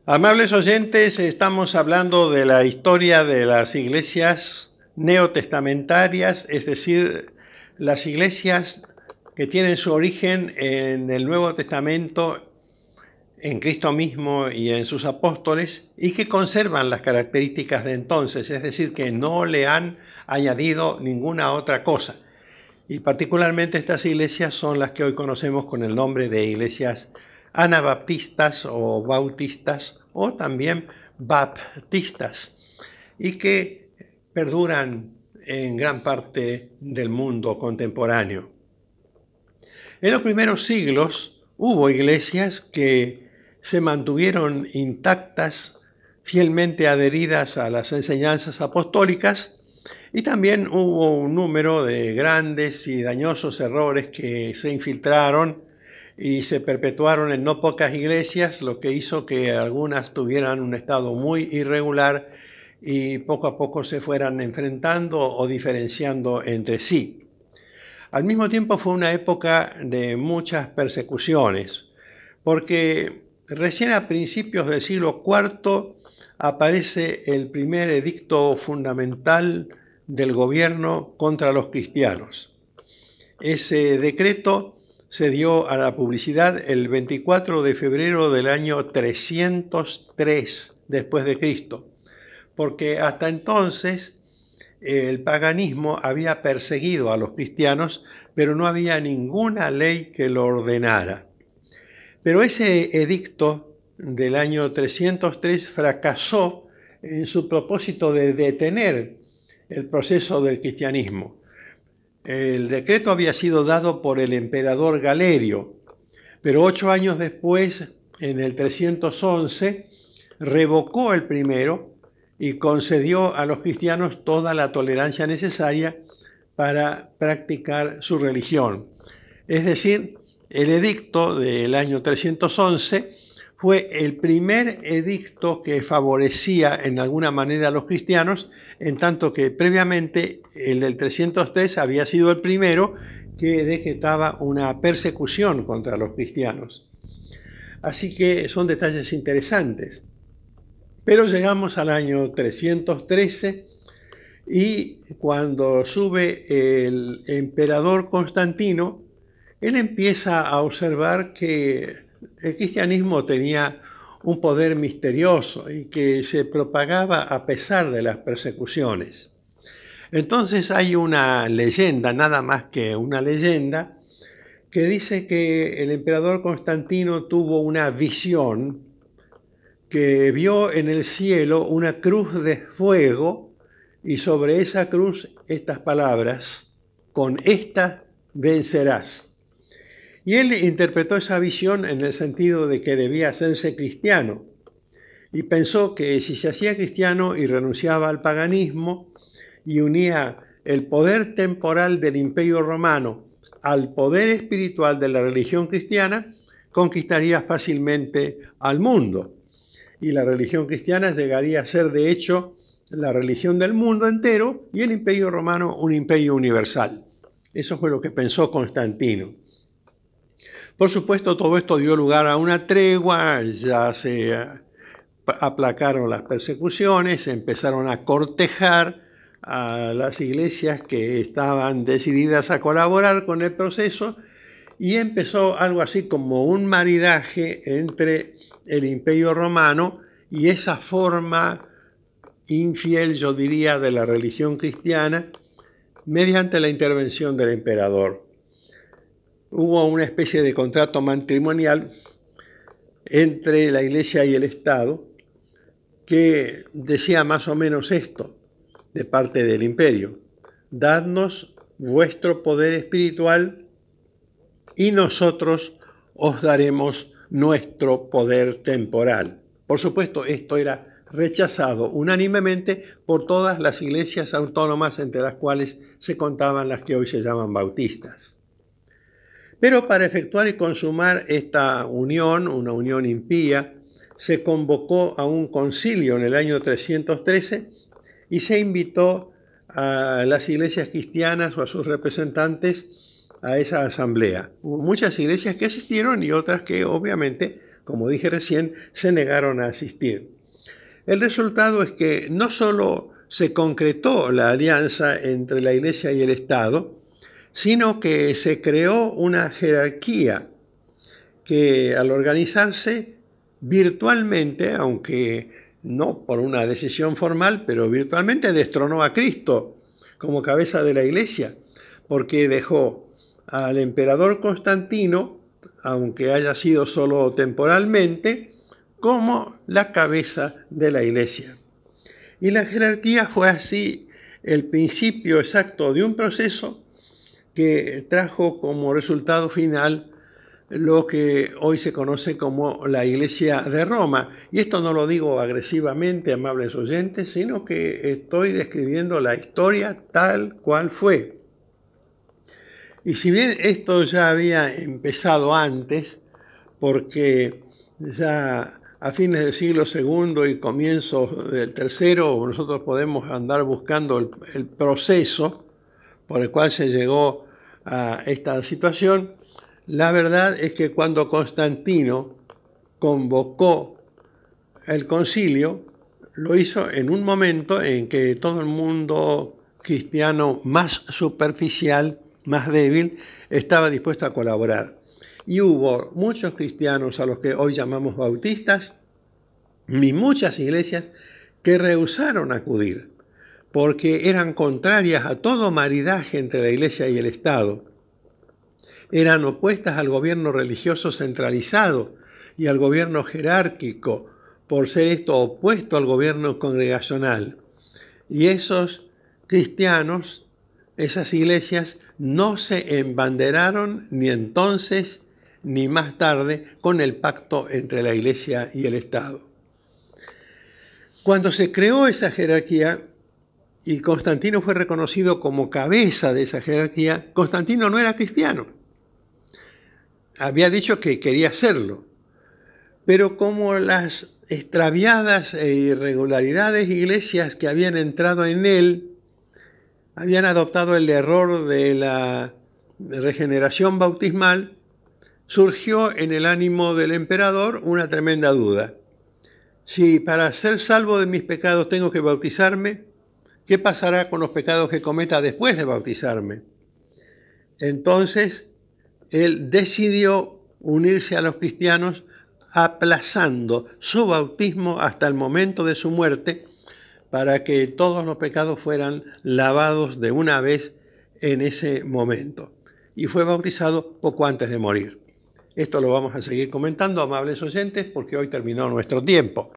Amables oyentes, estamos hablando de la historia de las iglesias neotestamentarias, es decir, las iglesias que tienen su origen en el Nuevo Testamento, en Cristo mismo y en sus apóstoles, y que conservan las características de entonces, es decir, que no le han añadido ninguna otra cosa. Y particularmente estas iglesias son las que hoy conocemos con el nombre de iglesias anabaptistas o bautistas o también baptistas y que perduran en gran parte del mundo contemporáneo. En los primeros siglos hubo iglesias que se mantuvieron intactas, fielmente adheridas a las enseñanzas apostólicas, y también hubo un número de grandes y dañosos errores que se infiltraron y se perpetuaron en no pocas iglesias, lo que hizo que algunas tuvieran un estado muy irregular y poco a poco se fueran enfrentando o diferenciando entre sí. Al mismo tiempo fue una época de muchas persecuciones, porque recién a principios del siglo IV aparece el primer edicto fundamental del gobierno contra los cristianos. Ese decreto se dio a la publicidad el 24 de febrero del año 303 después de Cristo, porque hasta entonces el paganismo había perseguido a los cristianos, pero no había ninguna ley que lo ordenara. Pero ese edicto del año 303 fracasó en su propósito de detener el proceso del cristianismo. El decreto había sido dado por el emperador Galerio, pero 8 años después, en el 311, revocó el primero y concedió a los cristianos toda la tolerancia necesaria para practicar su religión. Es decir, el edicto del año 311 fue el primer edicto que favorecía en alguna manera a los cristianos, en tanto que previamente el del 303 había sido el primero que decretaba una persecución contra los cristianos. Así que son detalles interesantes. Pero llegamos al año 313 y cuando sube el emperador Constantino, él empieza a observar que el cristianismo tenía un poder misterioso y que se propagaba a pesar de las persecuciones. Entonces hay una leyenda, nada más que una leyenda, que dice que el emperador Constantino tuvo una visión, que vio en el cielo una cruz de fuego y sobre esa cruz estas palabras: con esta vencerás. Y él interpretó esa visión en el sentido de que debía hacerse cristiano y pensó que si se hacía cristiano y renunciaba al paganismo y unía el poder temporal del Imperio Romano al poder espiritual de la religión cristiana, conquistaría fácilmente al mundo. Y la religión cristiana llegaría a ser, de hecho, la religión del mundo entero y el Imperio Romano un imperio universal. Eso fue lo que pensó Constantino. Por supuesto, todo esto dio lugar a una tregua, ya se aplacaron las persecuciones, se empezaron a cortejar a las iglesias que estaban decididas a colaborar con el proceso y empezó algo así como un maridaje entre el Imperio Romano y esa forma infiel, yo diría, de la religión cristiana mediante la intervención del emperador. Hubo una especie de contrato matrimonial entre la Iglesia y el Estado que decía más o menos esto de parte del imperio: dadnos vuestro poder espiritual y nosotros os daremos nuestro poder temporal. Por supuesto, esto era rechazado unánimemente por todas las iglesias autónomas, entre las cuales se contaban las que hoy se llaman bautistas. Pero para efectuar y consumar esta unión, una unión impía, se convocó a un concilio en el año 313 y se invitó a las iglesias cristianas o a sus representantes a esa asamblea. Hubo muchas iglesias que asistieron y otras que obviamente como dije recién, se negaron a asistir. El resultado es que no solo se concretó la alianza entre la Iglesia y el Estado, sino que se creó una jerarquía que al organizarse virtualmente, aunque no por una decisión formal, pero virtualmente destronó a Cristo como cabeza de la Iglesia, porque dejó al emperador Constantino, aunque haya sido solo temporalmente, como la cabeza de la Iglesia. Y la jerarquía fue así el principio exacto de un proceso que trajo como resultado final lo que hoy se conoce como la Iglesia de Roma. Y esto no lo digo agresivamente, amables oyentes, sino que estoy describiendo la historia tal cual fue. Y si bien esto ya había empezado antes, porque ya a fines del siglo II y comienzos del tercero, nosotros podemos andar buscando el proceso por el cual se llegó a esta situación, la verdad es que cuando Constantino convocó el concilio, lo hizo en un momento en que todo el mundo cristiano más superficial, más débil, estaba dispuesto a colaborar. Y hubo muchos cristianos a los que hoy llamamos bautistas y muchas iglesias que rehusaron acudir porque eran contrarias a todo maridaje entre la iglesia y el Estado. Eran opuestas al gobierno religioso centralizado y al gobierno jerárquico, por ser esto opuesto al gobierno congregacional. Y esos cristianos, esas iglesias, no se embanderaron ni entonces ni más tarde con el pacto entre la Iglesia y el Estado. Cuando se creó esa jerarquía y Constantino fue reconocido como cabeza de esa jerarquía, Constantino no era cristiano. Había dicho que quería serlo, pero como las extraviadas e irregularidades iglesias que habían entrado en él habían adoptado el error de la regeneración bautismal, surgió en el ánimo del emperador una tremenda duda. Si para ser salvo de mis pecados tengo que bautizarme, ¿qué pasará con los pecados que cometa después de bautizarme? Entonces, él decidió unirse a los cristianos aplazando su bautismo hasta el momento de su muerte para que todos los pecados fueran lavados de una vez en ese momento. Y fue bautizado poco antes de morir. Esto lo vamos a seguir comentando, amables oyentes, porque hoy terminó nuestro tiempo.